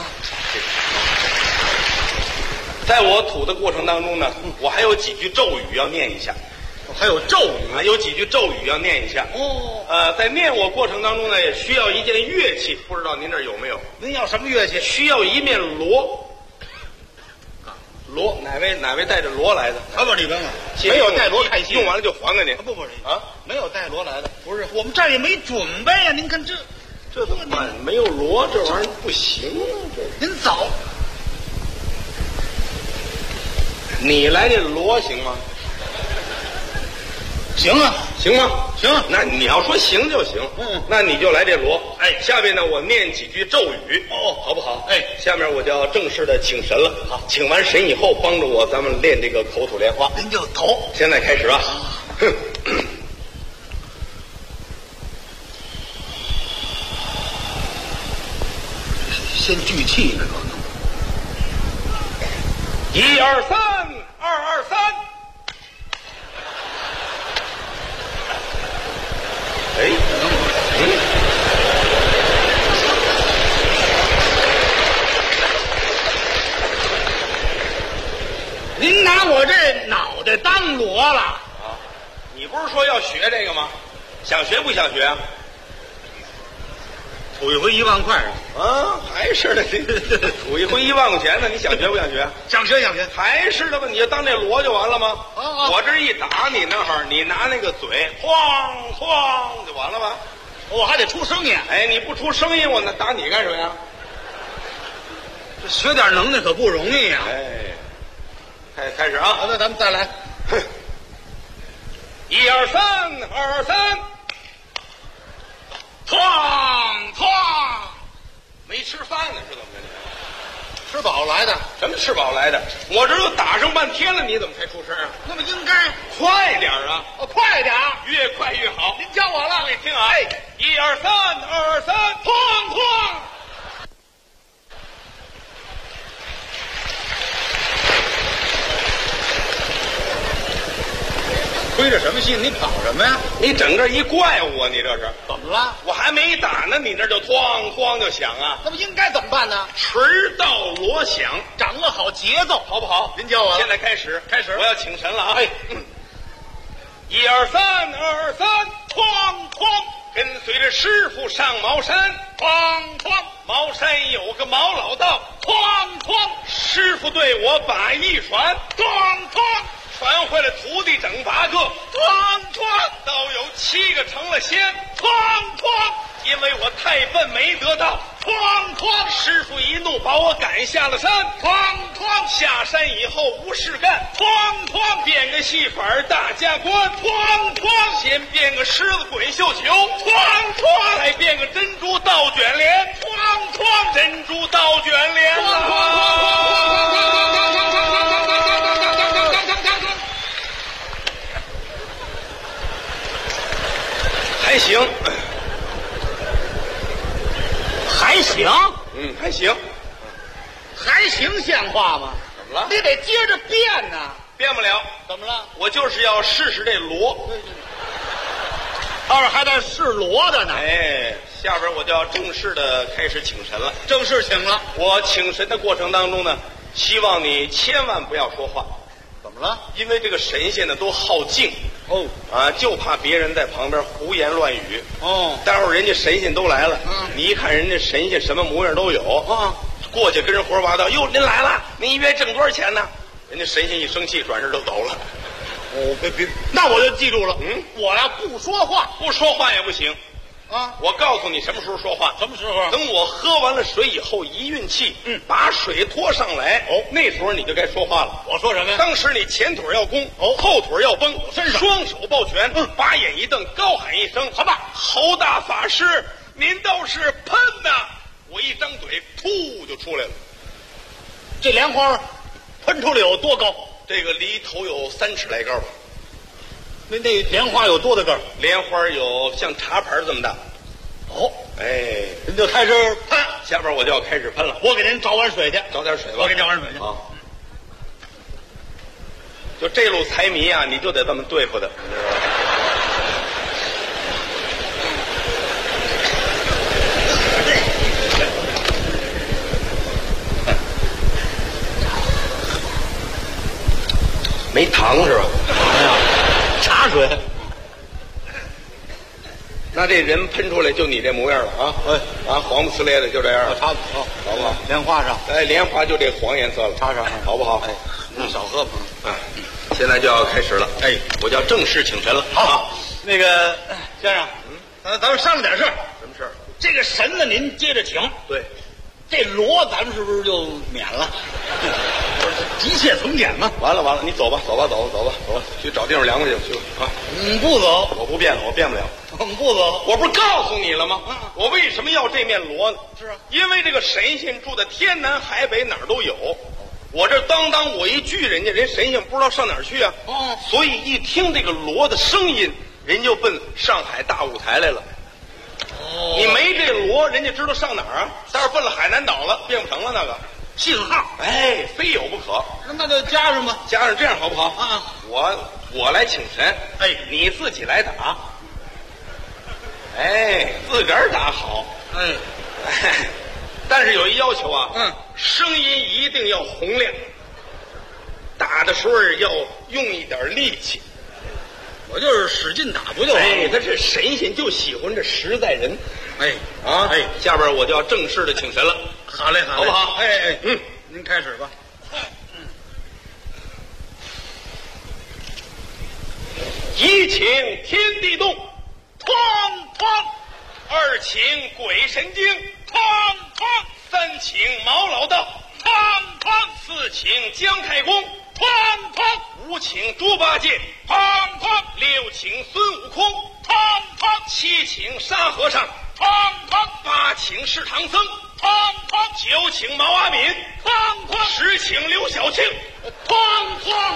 在我吐的过程当中呢，我还有几句咒语要念一下。 还有咒语啊，有几句咒语要念一下。在念我过程当中呢，也需要一件乐器，不知道您这儿有没有？ 您要什么乐器？ 需要一面锣。锣，哪位带着锣来的？ 不，你甭管，没有带锣看戏， 用完了就还给您。 不没有带锣来的。不是，我们这儿也没准备啊。您看这怎么办？没有锣，这玩意儿不行啊。 您走， 你来这锣行吗？ 行啊， 行吗？ 行啊。 那你要说行就行。那你就来这锣。下边呢，我念几句咒语，好不好？下面我就要正式的请神了。好，请完神以后，帮着我，咱们练这个口吐莲花。 您就投。 现在开始啊。 先聚气呢，可能。 1、2、3，2、2、3。 您拿我这脑袋当锣了啊？ 你不是说要学这个吗？想学不想学啊？ 吐一回1万块啊，还是的，吐一回1万块钱呢，你想学不想学？ 想学想学， 还是的吧？你就当这锣就完了吗？我这一打你那会儿，你拿那个嘴哐哐就完了吗？ 我还得出声音。 你不出声音，我那打你干什么呀？ 这学点能耐可不容易呀。 开始啊！ 好的，咱们再来。 1、2、3，2、2、3， 哐哐， 没吃饭呢是怎么着？ 吃饱来的？ 什么吃饱来的？我这都打上半天了，你怎么才出声啊？ 那么应该快点啊！ 快点， 越快越好。 您教我了， 你听啊！1、2、3，2、2、3， 哐哐。 亏着什么心？你跑什么呀？ 你整个一怪物啊！你这是怎么了？ 我还没打呢，你这就哐哐就响啊！ 那么应该怎么办呢？ 锤到锣响， 掌握好节奏， 好不好？ 您教我了。 现在开始，我要请神了啊！ 1、2、3，2、2、3，哐哐，跟随着师傅上茅山，哐哐，茅山有个毛老道，哐哐，师傅对我把一传，哐哐。 传回了徒弟整8个，哐哐，都有7个成了仙，哐哐，因为我太笨没得到，哐哐，师傅一怒把我赶下了山，哐哐，下山以后无事干，哐哐，变个戏法大家观，哐哐，先变个狮子滚绣球，哐哐，再变个珍珠倒卷帘，哐哐，珍珠倒卷帘，哐哐哐哐。 还行， 还行， 还行， 还行，像话吗？ 怎么了？ 你得接着变呐， 变不了。 怎么了？ 我就是要试试这锣。 倒是还在试锣的呢。 下边我就要正式的开始请神了。 正式请了。 我请神的过程当中呢，希望你千万不要说话。 怎么了？ 因为这个神仙呢都好静就怕别人在旁边胡言乱语待会儿人家神仙都来了，你一看人家神仙什么模样都有过去跟人胡说八道，哟，您来了，您一月挣多少钱呢？人家神仙一生气，转身就走了。 别，那我就记住了。我呀不说话， 不说话也不行。 我告诉你什么时候说话？ 什么时候？ 等我喝完了水以后，一运气，把水拖上来，那时候你就该说话了。 我说什么呀？ 当时你前腿要弓，后腿要绷，身上双手抱拳，把眼一瞪，高喊一声：“好吧，侯大法师，您倒是喷呐！”我一张嘴，噗就出来了。 这莲花喷出来有多高？ 这个离头有3尺来高。 那莲花有多大个儿？ 莲花有像茶盘这么大。 哦， 哎， 您就开始喷， 下边我就要开始喷了。 我给您找碗水去， 找点水吧。 我给你找碗水去。 啊，就这路财迷啊，你就得这么对付的。没糖是吧？ 哎呀，茶水。 那这人喷出来就你这模样了啊！黄不呲咧的就这样， 茶好不好？ 莲花上， 哎，莲花就这黄颜色了， 插上好不好？ 哎，您少喝吧。 现在就要开始了，哎，我就要正式请神了。 好，那个先生，咱们商量点事儿。 什么事儿？ 这个神呢，您接着请。 对， 这锣咱们是不是就免了？一切从简嘛。 完了，你走吧，去找地方凉快去啊！ 不走， 我不变了，我变不了。 不走， 我不是告诉你了吗？我为什么要这面锣呢？ 是啊， 因为这个神仙住的天南海北哪儿都有，我这当我一拒人家，人神仙不知道上哪儿去啊。所以一听这个锣的声音，人就奔上海大舞台来了。你没这锣，人家知道上哪儿啊？待会儿奔了海南岛了，变不成了那个信号。 哎，非有不可。 那就加上吧， 加上这样好不好？我来请神， 哎， 你自己来打。哎，自个儿打好。 哎， 但是有一要求啊，声音一定要洪亮，打的时候要用一点力气。 我就是使劲打不就完了？ 哎，他是神仙就喜欢这实在人。下边我就要正式的请神了。 好嘞， 好不好？ 哎，您开始吧。 一请天地动，哐哐；二请鬼神经，哐哐；三请毛老道，哐哐；四请姜太公，哐哐；五请猪八戒，哐哐；六请孙悟空，哐哐；七请沙和尚，哐哐；八请是唐僧，哐哐；九请毛阿敏，哐哐；十请刘晓庆，哐哐。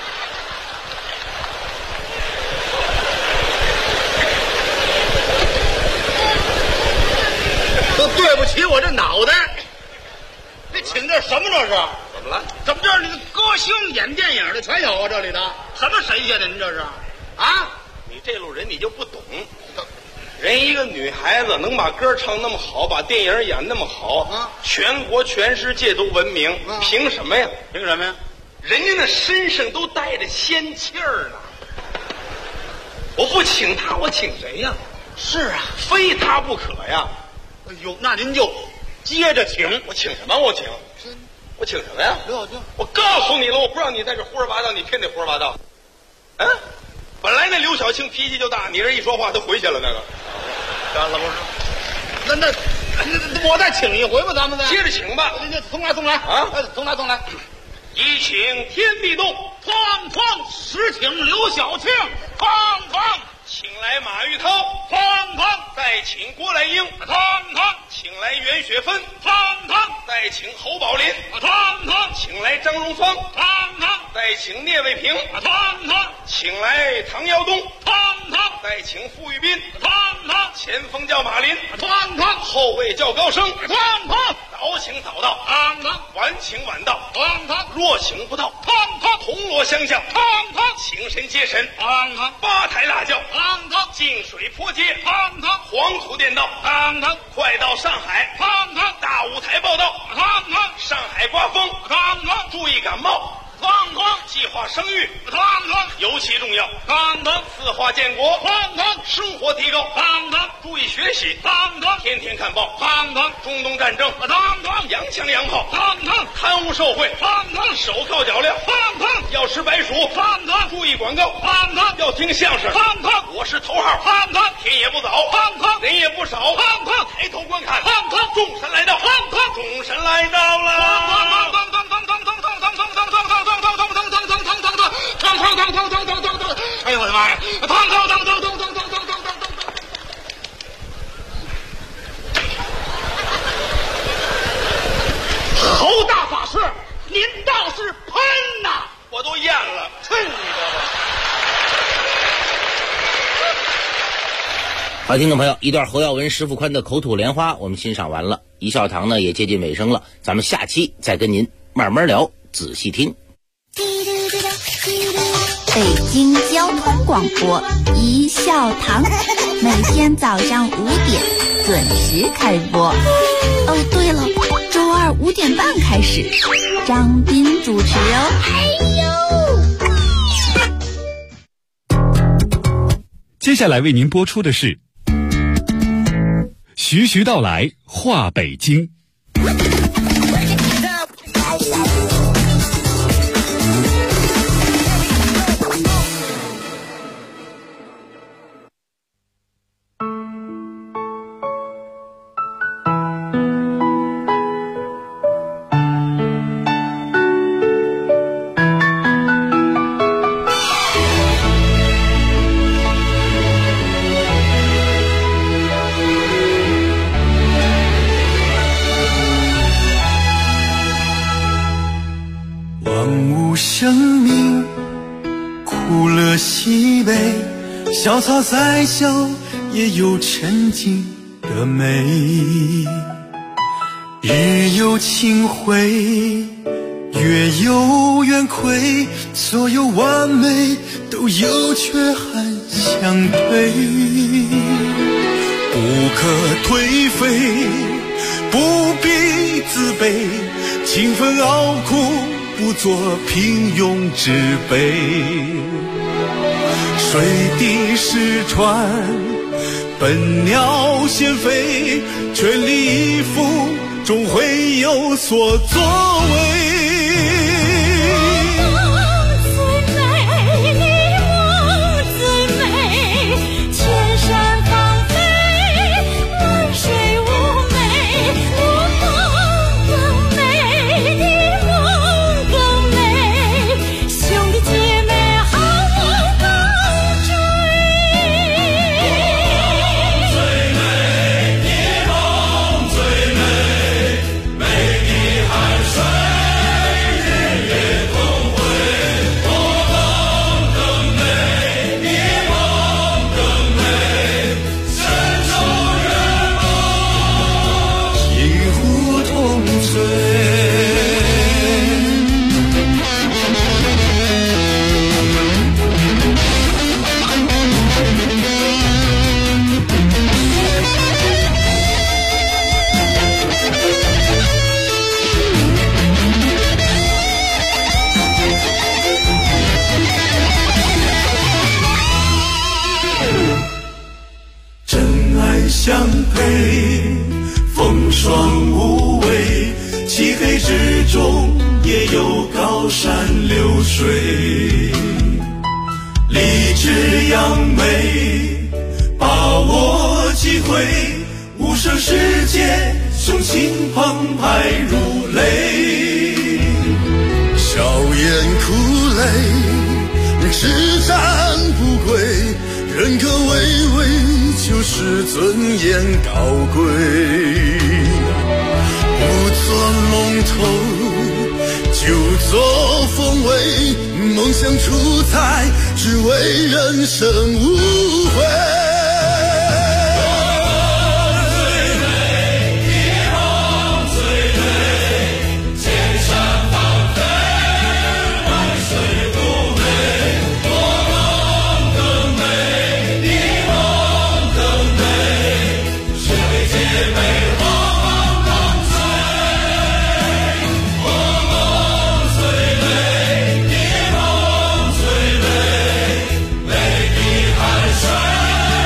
都对不起我这脑袋，这请这什么这是？ 怎么了？ 怎么这儿那个歌星演电影的全有啊？这里头什么神仙呢？您这是啊？ 你这路人你就不懂，人一个女孩子能把歌唱那么好，把电影演那么好，全国全世界都闻名，凭什么呀？ 凭什么呀？ 人家那身上都带着仙气儿呢。我不请他，我请谁呀？ 是啊， 非他不可呀。 哎呦，那您就接着请。 我请什么？我请什么呀？我告诉你了，我不让你在这胡说八道，你偏得胡说八道。本来那刘晓庆脾气就大，你这一说话他回去了那个。 干了不是？那我再请一回吧，咱们再接着请吧。 重来啊！重来。 一请天地动， 哐哐；十请刘晓庆，哐哐； 请来马玉涛， 哐哐； 再请郭来英， 哐哐； 请来袁雪芬， 哐哐； 再请侯宝林， 哐哐； 请来张荣芳， 哐哐； 再请聂卫平， 哐哐； 请来唐耀东， 哐哐； 再请傅玉斌， 哐哐； 前锋叫马林， 哐哐； 后卫叫高升， 哐哐； 早请早到， 哐哐； 晚请晚到， 哐哐； 若请不到， 哐哐； 铜锣相向， 哐哐； 请神接神， 哐哐； 八抬辣椒， 哐哐； 净水坡街， 哐哐； 黄土店道， 哐哐； 快到上海， 哐哐； 大舞台报道， 哐哐； 上海刮风， 哐哐； 注意感冒， 哐哐； 计划生育， 哐哐； 尤其重要， 哐哐； 四化建国， 哐哐； 生活提高， 哐哐； 注意学习， 哐哐； 天天看报， 哐哐； 中东战争， 哐哐； 洋枪洋炮， 哐哐； 贪污受贿， 哐哐； 手铐脚镣， 哐哐； 要吃白薯， 哐哐； 注意广告， 哐哐； 要听相声， 哐哐； 我是头号， 哐哐； 天也不早， 哐哐； 人也不少， 哐哐； 抬头观看， 哐哐； 众神来到， 哐哐； 众神来到了。 哎呦我的妈呀！侯大法师，您倒是喷呐！ 我都好，听众朋友，一段侯耀文、石富宽的口吐莲花我们欣赏完了，一笑堂呢也接近尾声了，咱们下期再跟您慢慢聊，仔细听。 北京交通广播一笑堂，每天早上5点准时开播。哦，对了，周二5点半开始，张斌主持哦。 接下来为您播出的是徐徐道来话北京。 生命苦乐喜悲，小草再小也有沉静的美。日有清辉，月有圆亏，所有完美都有缺憾相对。不可颓废，不必自卑，勤奋熬苦不做平庸之辈，水滴石穿，笨鸟先飞，全力以赴，终会有所作为。相配，风霜无畏，漆黑之中也有高山流水。立志扬眉，把握机会，无声世界，雄心澎湃如雷。笑颜苦泪，叱咤不归，人格巍巍，就是尊严高贵。不做龙头，就做凤尾，梦想出彩，只为人生无悔。 美的海水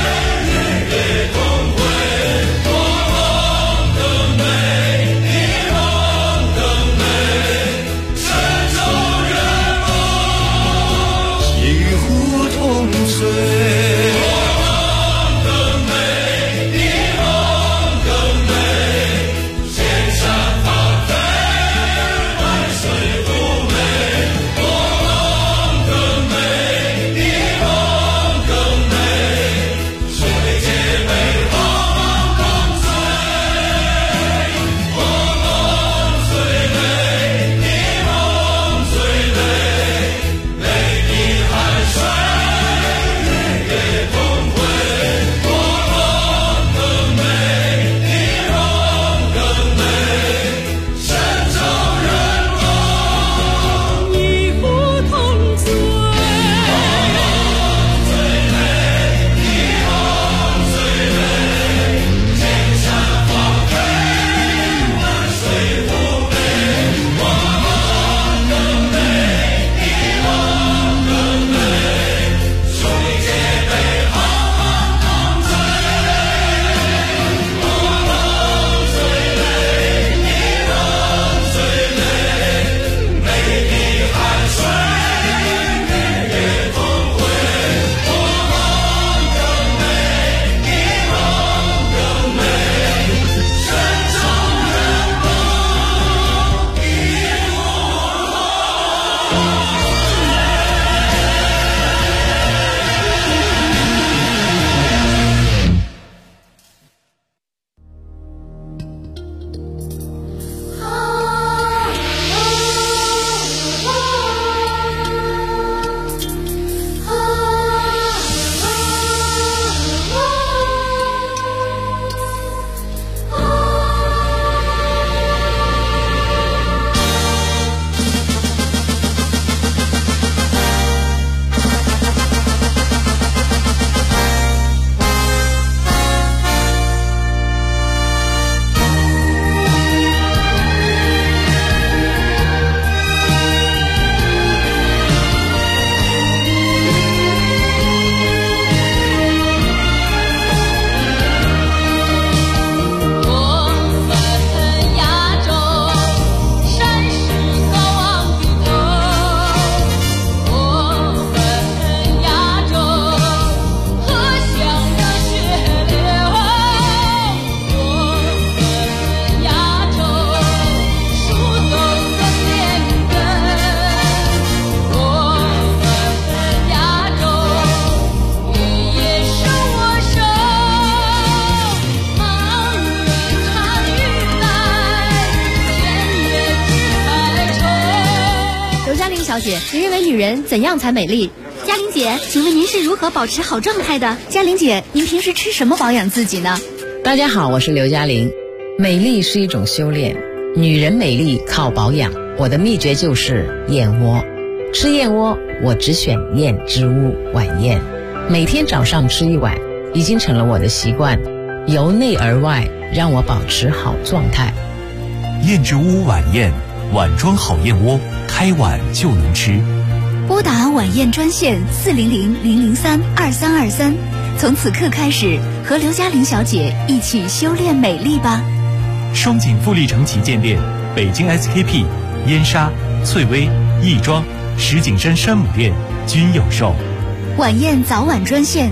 小姐，您认为女人怎样才美丽？ 嘉玲姐，请问您是如何保持好状态的？嘉玲姐，您平时吃什么保养自己呢？ 大家好，我是刘嘉玲。美丽是一种修炼，女人美丽靠保养。我的秘诀就是燕窝。吃燕窝，我只选燕之屋晚宴，每天早上吃一碗，已经成了我的习惯，由内而外让我保持好状态。 燕之屋晚宴，碗装好燕窝，开碗就能吃。 拨打晚宴专线400-003-2323，从此刻开始，和刘嘉玲小姐一起修炼美丽吧。 双井富力城旗舰店、北京 SKP、燕莎、翠微、亦庄、石景山山姆店均有售。 晚宴早晚专线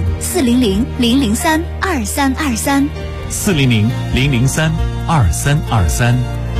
400-003-2323。 400-003-2323。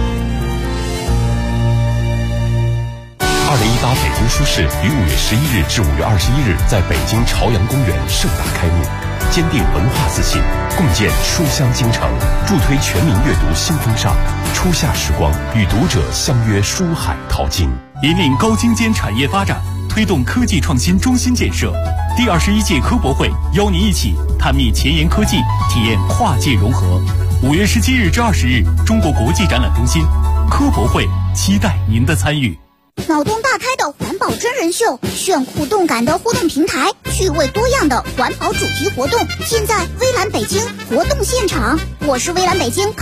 2018北京书市于5月11日至5月21日在北京朝阳公园盛大开幕，坚定文化自信，共建书香京城，助推全民阅读新风尚。初夏时光，与读者相约书海淘金， 引领高精尖产业发展，推动科技创新中心建设。第21届科博会邀您一起探秘前沿科技，体验跨界融合。5月17日至20日，中国国际展览中心科博会，期待您的参与。 脑洞大开的环保真人秀，炫酷动感的互动平台，趣味多样的环保主题活动，尽在微蓝北京活动现场。我是微蓝北京